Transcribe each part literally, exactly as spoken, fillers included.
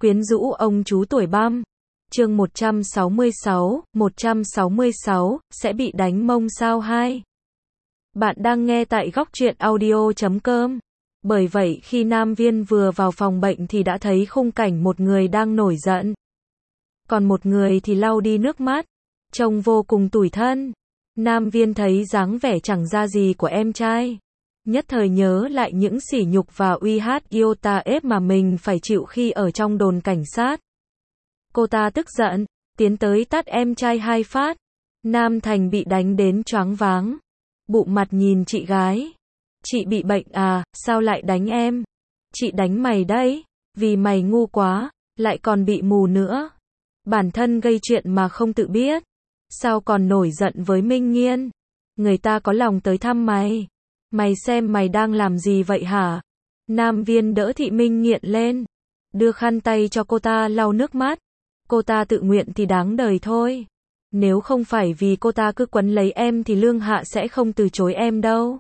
Quyến rũ ông chú tuổi băm. Chương một trăm sáu mươi sáu, một trăm sáu mươi sáu, sẽ bị đánh mông sao hai. Bạn đang nghe tại góc truyện audio chấm com. Bởi vậy khi Nam Viên vừa vào phòng bệnh thì đã thấy khung cảnh một người đang nổi giận. Còn một người thì lau đi nước mắt, trông vô cùng tủi thân. Nam Viên thấy dáng vẻ chẳng ra gì của em trai. Nhất thời nhớ lại những sỉ nhục và uy hát iota ép mà mình phải chịu khi ở trong đồn cảnh sát. Cô ta tức giận, tiến tới tát em trai hai phát. Nam Thành bị đánh đến choáng váng. Bụng mặt nhìn chị gái. Chị bị bệnh à, sao lại đánh em? Chị đánh mày đấy, vì mày ngu quá, lại còn bị mù nữa. Bản thân gây chuyện mà không tự biết. Sao còn nổi giận với Minh Nghiên? Người ta có lòng tới thăm mày. Mày xem mày đang làm gì vậy hả? Nam Viên đỡ Thị Minh Nghiện lên, đưa khăn tay cho cô ta lau nước mắt. Cô ta tự nguyện thì đáng đời thôi. Nếu không phải vì cô ta cứ quấn lấy em thì Lương Hạ sẽ không từ chối em đâu.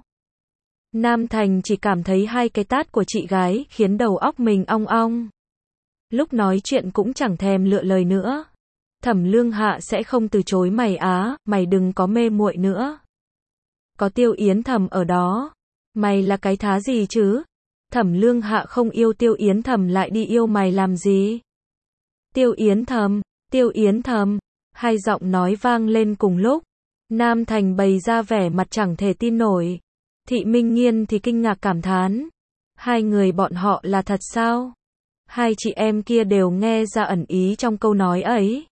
Nam Thành chỉ cảm thấy hai cái tát của chị gái khiến đầu óc mình ong ong. Lúc nói chuyện cũng chẳng thèm lựa lời nữa. Thẩm Lương Hạ sẽ không từ chối mày á, mày đừng có mê muội nữa. Có Tiêu Yến Thầm ở đó. Mày là cái thá gì chứ? Thẩm Lương Hạ không yêu Tiêu Yến Thầm lại đi yêu mày làm gì? Tiêu Yến Thầm, Tiêu Yến Thầm. Hai giọng nói vang lên cùng lúc. Nam Thành bày ra vẻ mặt chẳng thể tin nổi. Thị Minh Nghiên thì kinh ngạc cảm thán. Hai người bọn họ là thật sao? Hai chị em kia đều nghe ra ẩn ý trong câu nói ấy.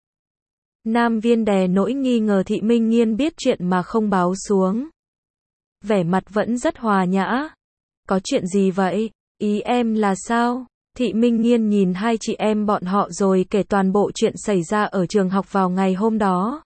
Nam Viên đè nỗi nghi ngờ Thị Minh Nghiên biết chuyện mà không báo xuống. Vẻ mặt vẫn rất hòa nhã. Có chuyện gì vậy? Ý em là sao? Thị Minh Nghiên nhìn hai chị em bọn họ rồi kể toàn bộ chuyện xảy ra ở trường học vào ngày hôm đó.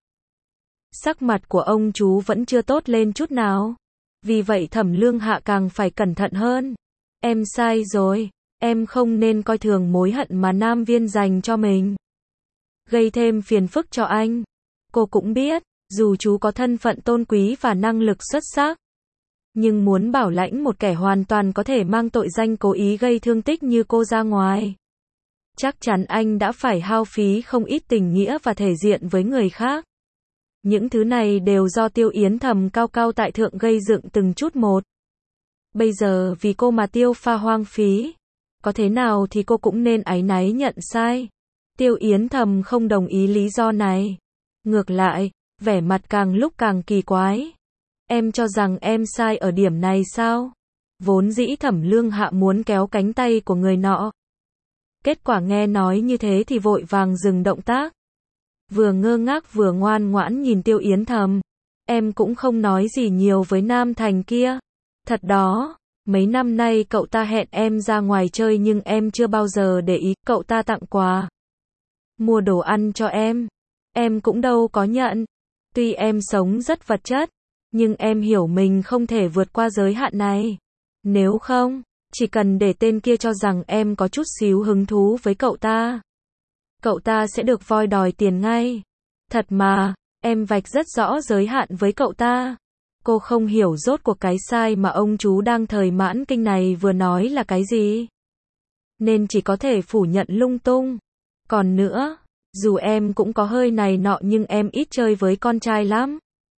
Sắc mặt của ông chú vẫn chưa tốt lên chút nào. Vì vậy Thẩm Lương Hạ càng phải cẩn thận hơn. Em sai rồi. Em không nên coi thường mối hận mà Nam Viên dành cho mình. Gây thêm phiền phức cho anh. Cô cũng biết, dù chú có thân phận tôn quý và năng lực xuất sắc, nhưng muốn bảo lãnh một kẻ hoàn toàn có thể mang tội danh cố ý gây thương tích như cô ra ngoài, chắc chắn anh đã phải hao phí không ít tình nghĩa và thể diện với người khác. Những thứ này đều do Tiêu Yến Thầm cao cao tại thượng gây dựng từng chút một. Bây giờ vì cô mà Tiêu pha hoang phí. Có thế nào thì cô cũng nên áy náy nhận sai. Tiêu Yến Thầm không đồng ý lý do này. Ngược lại, vẻ mặt càng lúc càng kỳ quái. Em cho rằng em sai ở điểm này sao? Vốn dĩ Thẩm Lương Hạ muốn kéo cánh tay của người nọ. Kết quả nghe nói như thế thì vội vàng dừng động tác. Vừa ngơ ngác vừa ngoan ngoãn nhìn Tiêu Yến Thầm. Em cũng không nói gì nhiều với Nam Thành kia. Thật đó, mấy năm nay cậu ta hẹn em ra ngoài chơi nhưng em chưa bao giờ để ý. Cậu ta tặng quà, mua đồ ăn cho em. Em cũng đâu có nhận. Tuy em sống rất vật chất, nhưng em hiểu mình không thể vượt qua giới hạn này. Nếu không, chỉ cần để tên kia cho rằng em có chút xíu hứng thú với cậu ta, cậu ta sẽ được voi đòi tiền ngay. Thật mà, em vạch rất rõ giới hạn với cậu ta. Cô không hiểu rốt cuộc cái sai mà ông chú đang thời mãn kinh này vừa nói là cái gì, nên chỉ có thể phủ nhận lung tung. Còn nữa, dù em cũng có hơi này nọ nhưng em ít chơi với con trai lắm.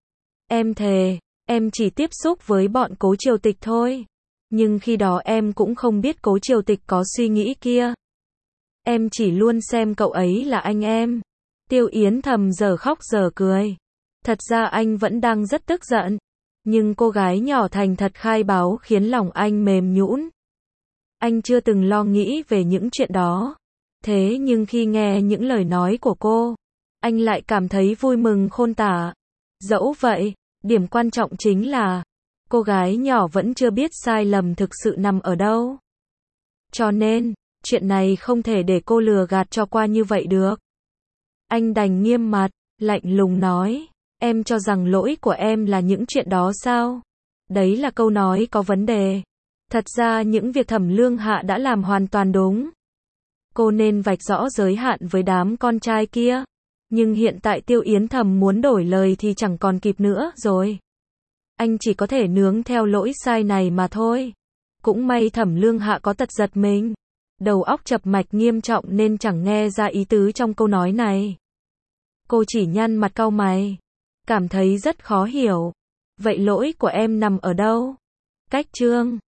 Em thề, em chỉ tiếp xúc với bọn Cố Triều Tịch thôi. Nhưng khi đó em cũng không biết Cố Triều Tịch có suy nghĩ kia. Em chỉ luôn xem cậu ấy là anh em. Tiêu Yến Thầm giờ khóc giờ cười. Thật ra anh vẫn đang rất tức giận. Nhưng cô gái nhỏ thành thật khai báo khiến lòng anh mềm nhũn. Anh chưa từng lo nghĩ về những chuyện đó. Thế nhưng khi nghe những lời nói của cô, anh lại cảm thấy vui mừng khôn tả. Dẫu vậy, điểm quan trọng chính là, cô gái nhỏ vẫn chưa biết sai lầm thực sự nằm ở đâu. Cho nên, chuyện này không thể để cô lừa gạt cho qua như vậy được. Anh đành nghiêm mặt, lạnh lùng nói, em cho rằng lỗi của em là những chuyện đó sao? Đấy là câu nói có vấn đề. Thật ra những việc Thẩm Lương Hạ đã làm hoàn toàn đúng. Cô nên vạch rõ giới hạn với đám con trai kia. Nhưng hiện tại Tiêu Yến Thầm muốn đổi lời thì chẳng còn kịp nữa rồi. Anh chỉ có thể nướng theo lỗi sai này mà thôi. Cũng may Thẩm Lương Hạ có tật giật mình. đầu óc chập mạch nghiêm trọng nên chẳng nghe ra ý tứ trong câu nói này. Cô chỉ nhăn mặt cau mày, cảm thấy rất khó hiểu. Vậy lỗi của em nằm ở đâu? Cách chương